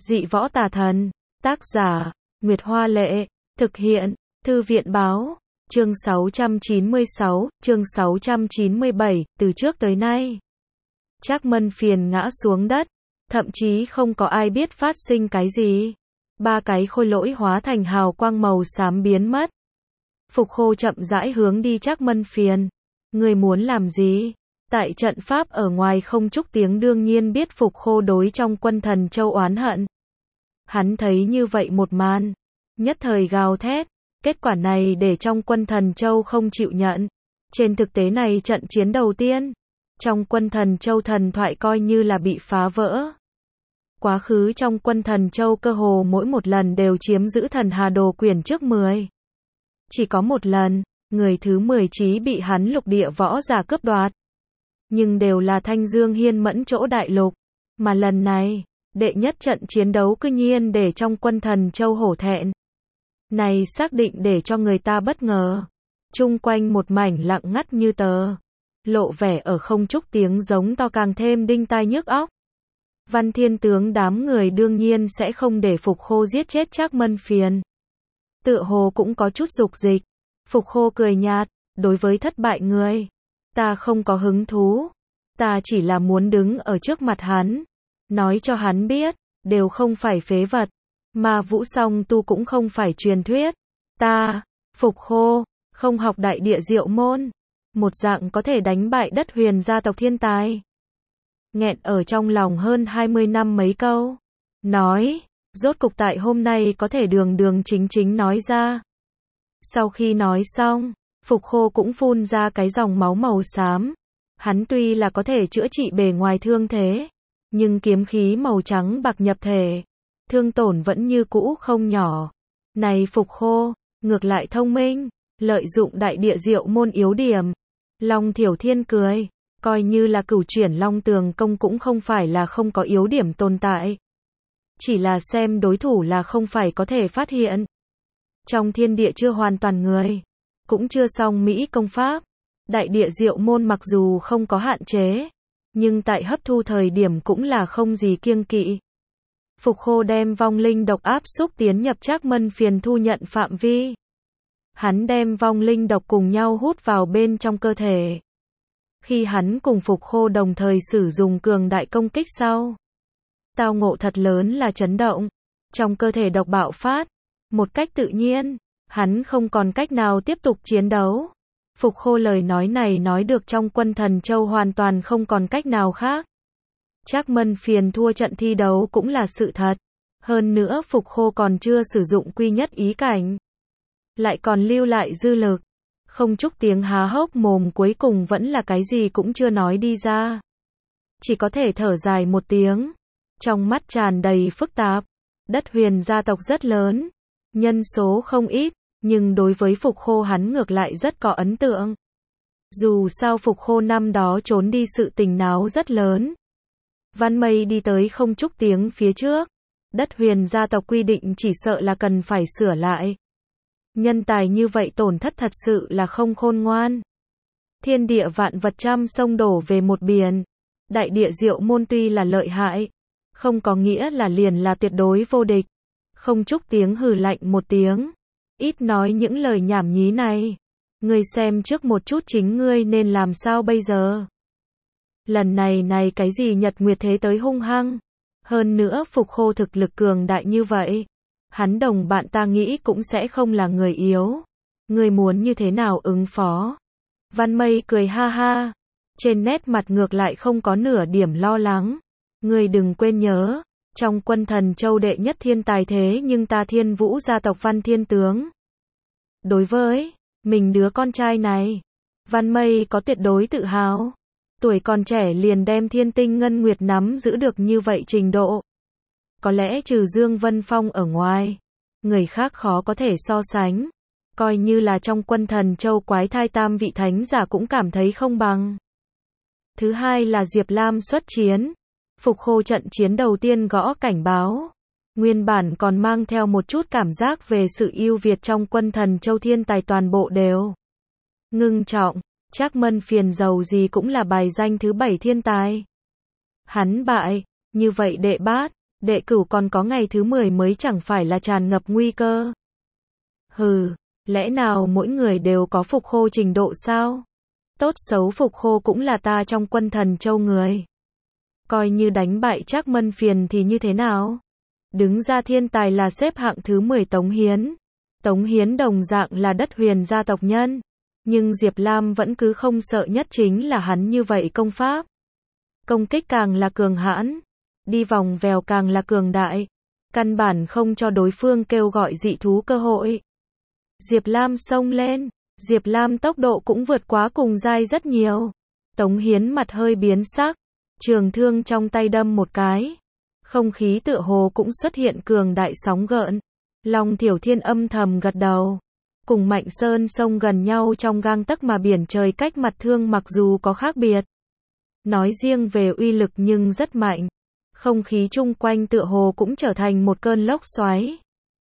Dị võ tà thần. Tác giả, Nguyệt Hoa Lệ. Thực hiện, Thư viện Báo. Chương 696, chương 697, từ trước tới nay. Trác Mân Phiền ngã xuống đất, thậm chí không có ai biết phát sinh cái gì. Ba cái khôi lỗi hóa thành hào quang màu xám biến mất. Phục Khô chậm rãi hướng đi Trác Mân Phiền. Người muốn làm gì? Tại trận pháp ở ngoài Không Trúc Tiếng đương nhiên biết Phục Khô đối trong Quân Thần Châu oán hận. Hắn thấy như vậy một màn, nhất thời gào thét. Kết quả này để trong Quân Thần Châu không chịu nhận. Trên thực tế này trận chiến đầu tiên, trong Quân Thần Châu thần thoại coi như là bị phá vỡ. Quá khứ trong Quân Thần Châu cơ hồ mỗi một lần đều chiếm giữ Thần Hà Đồ quyển trước 10. Chỉ có một lần, người thứ 10 chí bị hắn lục địa võ giả cướp đoạt. Nhưng đều là Thanh Dương Hiên Mẫn chỗ đại lục. Mà lần này, đệ nhất trận chiến đấu cư nhiên để trong Quân Thần Châu hổ thẹn. Này xác định để cho người ta bất ngờ. Chung quanh một mảnh lặng ngắt như tờ. Lộ vẻ ở Không Trúc Tiếng giống to càng thêm đinh tai nhức óc. Văn Thiên tướng đám người đương nhiên sẽ không để Phục Khô giết chết Trác Mân Phiền. Tựa hồ cũng có chút dục dịch. Phục Khô cười nhạt, đối với thất bại người, ta không có hứng thú. Ta chỉ là muốn đứng ở trước mặt hắn, nói cho hắn biết, đều không phải phế vật. Mà Vũ Song Tu cũng không phải truyền thuyết. Ta, Phục Khô, không học đại địa diệu môn. Một dạng có thể đánh bại Đất Huyền gia tộc thiên tài. Nghẹn ở trong lòng hơn 20 năm mấy câu. Nói, rốt cục tại hôm nay có thể đường đường chính chính nói ra. Sau khi nói xong, Phục Khô cũng phun ra cái dòng máu màu xám. Hắn tuy là có thể chữa trị bề ngoài thương thế, nhưng kiếm khí màu trắng bạc nhập thể, thương tổn vẫn như cũ không nhỏ. Này Phục Khô, ngược lại thông minh, lợi dụng đại địa diệu môn yếu điểm. Long Thiểu Thiên cười, coi như là Cửu Chuyển Long Tường công cũng không phải là không có yếu điểm tồn tại. Chỉ là xem đối thủ là không phải có thể phát hiện. Trong thiên địa chưa hoàn toàn người, cũng chưa xong mỹ công pháp. Đại địa diệu môn mặc dù không có hạn chế, nhưng tại hấp thu thời điểm cũng là không gì kiêng kỵ. Phục Khô đem vong linh độc áp xúc tiến nhập Trác Mân Phiền thu nhận phạm vi. Hắn đem vong linh độc cùng nhau hút vào bên trong cơ thể. Khi hắn cùng Phục Khô đồng thời sử dụng cường đại công kích sau, tao ngộ thật lớn là chấn động. Trong cơ thể độc bạo phát, một cách tự nhiên, hắn không còn cách nào tiếp tục chiến đấu. Phục Khô lời nói này nói được trong Quân Thần Châu hoàn toàn không còn cách nào khác. Trác Mân Phiền thua trận thi đấu cũng là sự thật. Hơn nữa Phục Khô còn chưa sử dụng quy nhất ý cảnh, lại còn lưu lại dư lực. Không Trúc Tiếng há hốc mồm cuối cùng vẫn là cái gì cũng chưa nói đi ra. Chỉ có thể thở dài một tiếng. Trong mắt tràn đầy phức tạp. Đất Huyền gia tộc rất lớn, nhân số không ít, nhưng đối với Phục Khô hắn ngược lại rất có ấn tượng. Dù sao Phục Khô năm đó trốn đi sự tình náo rất lớn. Văn Mây đi tới Không Trúc Tiếng phía trước. Đất Huyền gia tộc quy định chỉ sợ là cần phải sửa lại. Nhân tài như vậy tổn thất thật sự là không khôn ngoan. Thiên địa vạn vật trăm sông đổ về một biển. Đại địa diệu môn tuy là lợi hại, không có nghĩa là liền là tuyệt đối vô địch. Không Trúc Tiếng hừ lạnh một tiếng. Ít nói những lời nhảm nhí này. Ngươi xem trước một chút chính ngươi nên làm sao bây giờ. Lần này cái gì Nhật Nguyệt thế tới hung hăng. Hơn nữa Phục Khô thực lực cường đại như vậy. Hắn đồng bạn ta nghĩ cũng sẽ không là người yếu. Ngươi muốn như thế nào ứng phó? Văn Mây cười ha ha. Trên nét mặt ngược lại không có nửa điểm lo lắng. Ngươi đừng quên nhớ, trong Quân Thần Châu đệ nhất thiên tài thế nhưng ta Thiên Vũ gia tộc Văn Thiên tướng. Đối với mình đứa con trai này, Văn Mây có tuyệt đối tự hào. Tuổi còn trẻ liền đem thiên tinh ngân nguyệt nắm giữ được như vậy trình độ. Có lẽ trừ Dương Vân Phong ở ngoài, người khác khó có thể so sánh. Coi như là trong Quân Thần Châu quái thai tam vị thánh giả cũng cảm thấy không bằng. Thứ hai là Diệp Lam xuất chiến. Phục Khô trận chiến đầu tiên gõ cảnh báo. Nguyên bản còn mang theo một chút cảm giác về sự ưu việt trong Quân Thần Châu thiên tài toàn bộ đều ngưng trọng. Trác Mân Phiền giàu gì cũng là bài danh thứ 7 thiên tài. Hắn bại, như vậy đệ bát, Đệ cửu còn có ngày thứ 10 mới chẳng phải là tràn ngập nguy cơ. Hừ, lẽ nào mỗi người đều có phục khô trình độ sao? Tốt xấu phục khô cũng là ta trong quân Thần Châu người. Coi như đánh bại Trác Mân Phiền thì như thế nào? Đứng ra thiên tài là xếp hạng thứ 10 Tống Hiến. Tống Hiến đồng dạng là đất huyền gia tộc nhân. Nhưng Diệp Lam vẫn cứ không sợ, nhất chính là hắn như vậy công pháp. Công kích càng là cường hãn, đi vòng vèo càng là cường đại. Căn bản không cho đối phương kêu gọi dị thú cơ hội. Diệp Lam xông lên, Diệp Lam tốc độ cũng vượt quá cùng giai rất nhiều. Tống Hiến mặt hơi biến sắc, trường thương trong tay đâm một cái. Không khí tựa hồ cũng xuất hiện cường đại sóng gợn. Long Thiểu Thiên âm thầm gật đầu. Cùng Mạnh Sơn xông gần nhau trong gang tấc mà biển trời cách mặt thương mặc dù có khác biệt. Nói riêng về uy lực nhưng rất mạnh. Không khí chung quanh tựa hồ cũng trở thành một cơn lốc xoáy.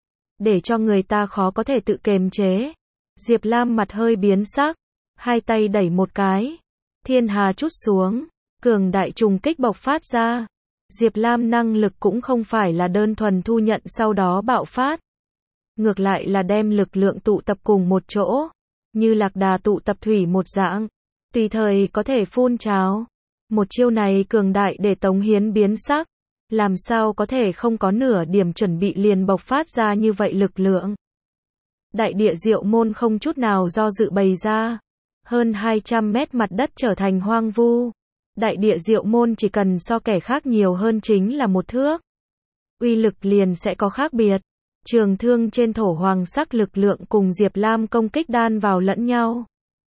Để cho người ta khó có thể tự kiềm chế. Diệp Lam mặt hơi biến sắc. Hai tay đẩy một cái. Thiên hà trút xuống. Cường đại trùng kích bộc phát ra. Diệp Lam năng lực cũng không phải là đơn thuần thu nhận sau đó bạo phát. Ngược lại là đem lực lượng tụ tập cùng một chỗ. Như lạc đà tụ tập thủy một dạng. Tùy thời có thể phun trào. Một chiêu này cường đại để Tống Hiến biến sắc. Làm sao có thể không có nửa điểm chuẩn bị liền bộc phát ra như vậy lực lượng. Đại địa diệu môn không chút nào do dự bày ra. Hơn 200 mét mặt đất trở thành hoang vu. Đại địa diệu môn chỉ cần so kẻ khác nhiều hơn chính là một thước. Uy lực liền sẽ có khác biệt. Trường thương trên thổ hoàng sắc lực lượng cùng Diệp Lam công kích đan vào lẫn nhau.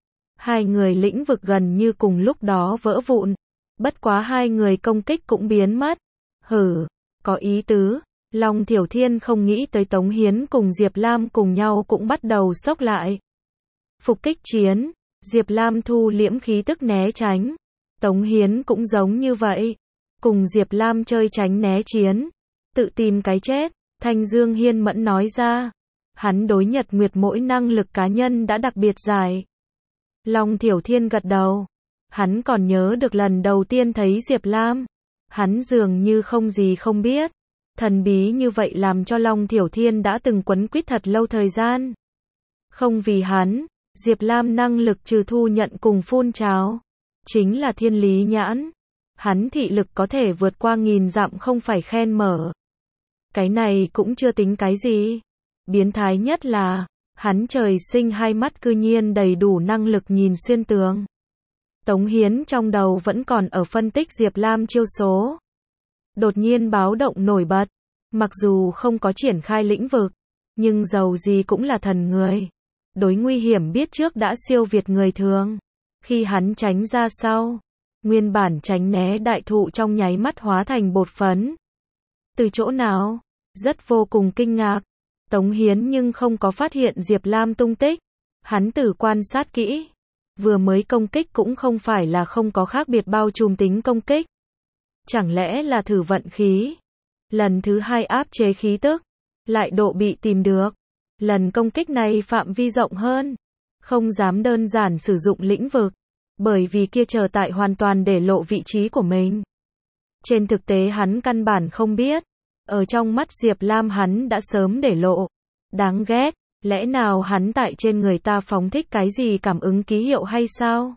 Hai người lĩnh vực gần như cùng lúc đó vỡ vụn. Bất quá hai người công kích cũng biến mất. Hử, có ý tứ. Long Thiểu Thiên không nghĩ tới Tống Hiến cùng Diệp Lam cùng nhau cũng bắt đầu xốc lại. Phục kích chiến. Diệp Lam thu liễm khí tức né tránh. Tống Hiến cũng giống như vậy. Cùng Diệp Lam chơi tránh né chiến. Tự tìm cái chết. Thanh Dương Hiên Mẫn nói ra. Hắn đối Nhật Nguyệt mỗi năng lực cá nhân đã đặc biệt dài. Long Thiểu Thiên gật đầu. Hắn còn nhớ được lần đầu tiên thấy Diệp Lam. Hắn dường như không gì không biết. Thần bí như vậy làm cho Long Thiểu Thiên đã từng quấn quýt thật lâu thời gian. Không vì hắn, Diệp Lam năng lực trừ thu nhận cùng phun trào. Chính là thiên lý nhãn. Hắn thị lực có thể vượt qua 1000 dặm không phải khen mở. Cái này cũng chưa tính cái gì. Biến thái nhất là, hắn trời sinh hai mắt cư nhiên đầy đủ năng lực nhìn xuyên tường. Tống Hiến trong đầu vẫn còn ở phân tích Diệp Lam chiêu số. Đột nhiên báo động nổi bật. Mặc dù không có triển khai lĩnh vực, nhưng dầu gì cũng là thần người. Đối nguy hiểm biết trước đã siêu việt người thường. Khi hắn tránh ra sau, nguyên bản tránh né đại thụ trong nháy mắt hóa thành bột phấn. Từ chỗ nào? Rất vô cùng kinh ngạc. Tống Hiến nhưng không có phát hiện Diệp Lam tung tích. Hắn tử quan sát kỹ. Vừa mới công kích cũng không phải là không có khác biệt bao trùm tính công kích. Chẳng lẽ là thử vận khí? Lần thứ hai áp chế khí tức. Lại độ bị tìm được. Lần công kích này phạm vi rộng hơn. Không dám đơn giản sử dụng lĩnh vực. Bởi vì kia chờ tại hoàn toàn để lộ vị trí của mình. Trên thực tế hắn căn bản không biết. Ở trong mắt Diệp Lam hắn đã sớm để lộ. Đáng ghét. Lẽ nào hắn tại trên người ta phóng thích cái gì cảm ứng ký hiệu hay sao?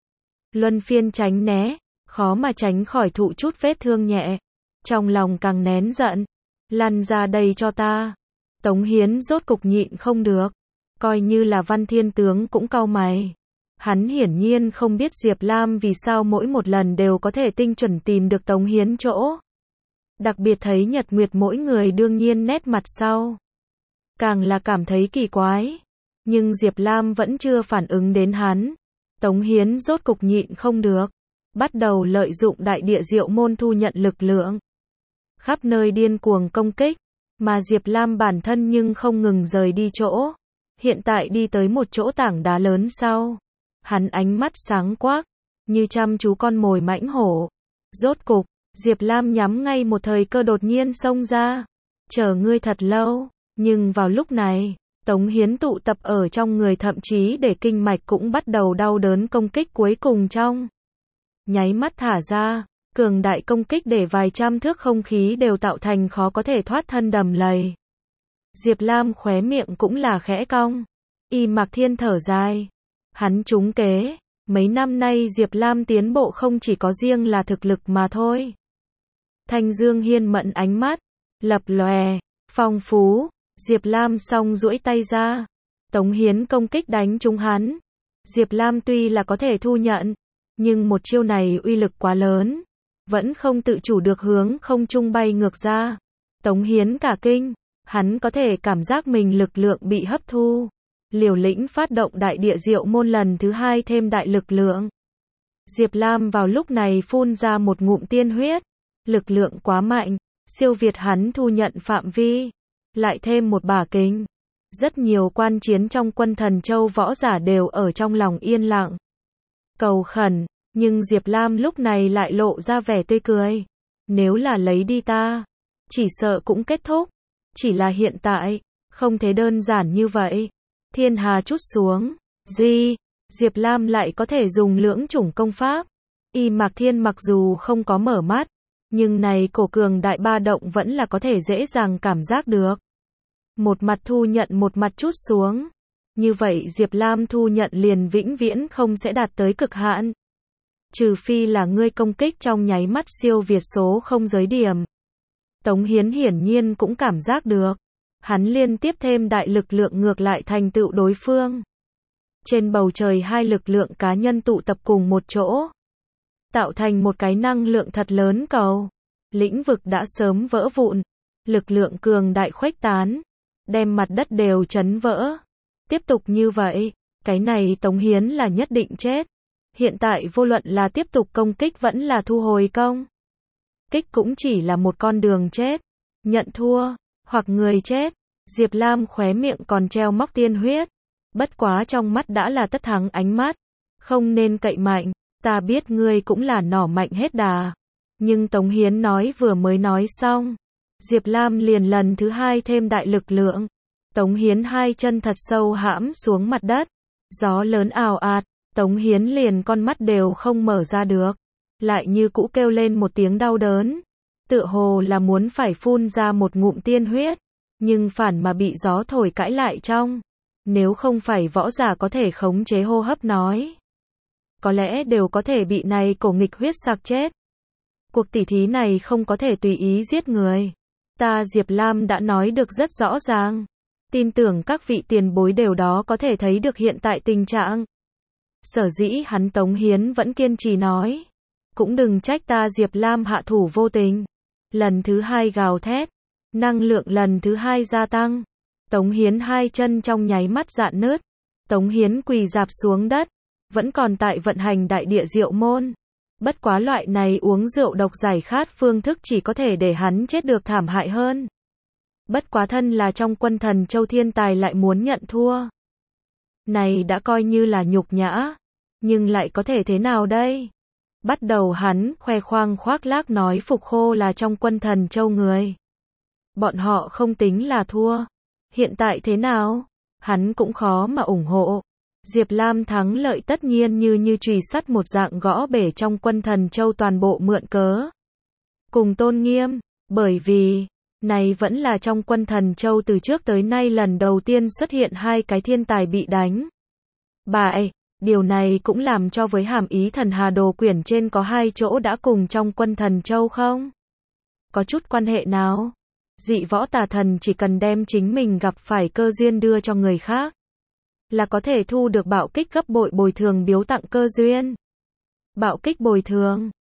Luân phiên tránh né. Khó mà tránh khỏi thụ chút vết thương nhẹ. Trong lòng càng nén giận. Lăn ra đây cho ta. Tống Hiến rốt cục nhịn không được. Coi như là Văn Thiên Tướng cũng cau mày. Hắn hiển nhiên không biết Diệp Lam vì sao mỗi một lần đều có thể tinh chuẩn tìm được Tống Hiến chỗ. Đặc biệt thấy Nhật Nguyệt mỗi người đương nhiên nét mặt sau. Càng là cảm thấy kỳ quái. Nhưng Diệp Lam vẫn chưa phản ứng đến hắn. Tống Hiến rốt cục nhịn không được. Bắt đầu lợi dụng đại địa diệu môn thu nhận lực lượng. Khắp nơi điên cuồng công kích. Mà Diệp Lam bản thân nhưng không ngừng rời đi chỗ. Hiện tại đi tới một chỗ tảng đá lớn sau. Hắn ánh mắt sáng quắc. Như chăm chú con mồi mãnh hổ. Rốt cục, Diệp Lam nhắm ngay một thời cơ đột nhiên xông ra. Chờ ngươi thật lâu. Nhưng vào lúc này, Tống Hiến tụ tập ở trong người thậm chí để kinh mạch cũng bắt đầu đau đớn công kích cuối cùng trong. Nháy mắt thả ra. Cường đại công kích để vài trăm thước không khí đều tạo thành khó có thể thoát thân đầm lầy. Diệp Lam khóe miệng cũng là khẽ cong. Y Mạc Thiên thở dài. Hắn trúng kế. Mấy năm nay Diệp Lam tiến bộ không chỉ có riêng là thực lực mà thôi. Thanh Dương Hiên mẫn ánh mắt, lập lòe, phong phú. Diệp Lam song duỗi tay ra. Tống Hiến công kích đánh trúng hắn. Diệp Lam tuy là có thể thu nhận, nhưng một chiêu này uy lực quá lớn, vẫn không tự chủ được hướng không trung bay ngược ra. Tống Hiến cả kinh, hắn có thể cảm giác mình lực lượng bị hấp thu. Liều lĩnh phát động đại địa diệu môn lần thứ hai thêm đại lực lượng. Diệp Lam vào lúc này phun ra một ngụm tiên huyết. Lực lượng quá mạnh, siêu việt hắn thu nhận phạm vi. Lại thêm một bả kính. Rất nhiều quan chiến trong quân Thần Châu võ giả đều ở trong lòng yên lặng. Cầu khẩn, nhưng Diệp Lam lúc này lại lộ ra vẻ tươi cười. Nếu là lấy đi ta, chỉ sợ cũng kết thúc. Chỉ là hiện tại, không thể đơn giản như vậy. Thiên hà trút xuống. Diệp Lam lại có thể dùng lưỡng chủng công pháp. Y Mạc Thiên mặc dù không có mở mắt, nhưng này cổ cường đại ba động vẫn là có thể dễ dàng cảm giác được. Một mặt thu nhận một mặt trút xuống. Như vậy Diệp Lam thu nhận liền vĩnh viễn không sẽ đạt tới cực hạn. Trừ phi là ngươi công kích trong nháy mắt siêu việt số không giới điểm. Tống Hiến hiển nhiên cũng cảm giác được. Hắn liên tiếp thêm đại lực lượng ngược lại thành tựu đối phương. Trên bầu trời hai lực lượng cá nhân tụ tập cùng một chỗ, tạo thành một cái năng lượng thật lớn cầu. Lĩnh vực đã sớm vỡ vụn. Lực lượng cường đại khuếch tán, đem mặt đất đều chấn vỡ. Tiếp tục như vậy, cái này Tống Hiến là nhất định chết. Hiện tại vô luận là tiếp tục công kích vẫn là thu hồi công kích cũng chỉ là một con đường chết. Nhận thua, hoặc người chết. Diệp Lam khóe miệng còn treo móc tiên huyết. Bất quá trong mắt đã là tất thắng ánh mắt. Không nên cậy mạnh, ta biết ngươi cũng là nỏ mạnh hết đà. Nhưng Tống Hiến nói vừa mới nói xong, Diệp Lam liền lần thứ hai thêm đại lực lượng. Tống Hiến hai chân thật sâu hãm xuống mặt đất. Gió lớn ào ạt, Tống Hiến liền con mắt đều không mở ra được. Lại như cũ kêu lên một tiếng đau đớn. Tựa hồ là muốn phải phun ra một ngụm tiên huyết. Nhưng phản mà bị gió thổi cãi lại trong. Nếu không phải võ giả có thể khống chế hô hấp nói, có lẽ đều có thể bị này cổ nghịch huyết sặc chết. Cuộc tỉ thí này không có thể tùy ý giết người. Ta Diệp Lam đã nói được rất rõ ràng. Tin tưởng các vị tiền bối đều đó có thể thấy được hiện tại tình trạng. Sở dĩ hắn Tống Hiến vẫn kiên trì nói. Cũng đừng trách ta Diệp Lam hạ thủ vô tình. Lần thứ hai gào thét. Năng lượng lần thứ hai gia tăng. Tống Hiến hai chân trong nháy mắt rạn nứt. Tống Hiến quỳ rạp xuống đất. Vẫn còn tại vận hành đại địa diệu môn. Bất quá loại này uống rượu độc giải khát phương thức chỉ có thể để hắn chết được thảm hại hơn. Bất quá thân là trong quân Thần Châu thiên tài lại muốn nhận thua. Này đã coi như là nhục nhã. Nhưng lại có thể thế nào đây? Bắt đầu hắn khoe khoang khoác lác nói Phục Khô là trong quân Thần Châu người. Bọn họ không tính là thua. Hiện tại thế nào? Hắn cũng khó mà ủng hộ. Diệp Lam thắng lợi tất nhiên như chùy sắt một dạng gõ bể trong quân Thần Châu toàn bộ mượn cớ. Cùng tôn nghiêm, bởi vì, này vẫn là trong quân Thần Châu từ trước tới nay lần đầu tiên xuất hiện hai cái thiên tài bị đánh bại. Điều này cũng làm cho với hàm ý thần hà đồ quyển trên có hai chỗ đã cùng trong quân Thần Châu không? Có chút quan hệ nào? Dị võ tà thần chỉ cần đem chính mình gặp phải cơ duyên đưa cho người khác, là có thể thu được bạo kích gấp bội bồi thường biếu tặng cơ duyên. Bạo kích bồi thường,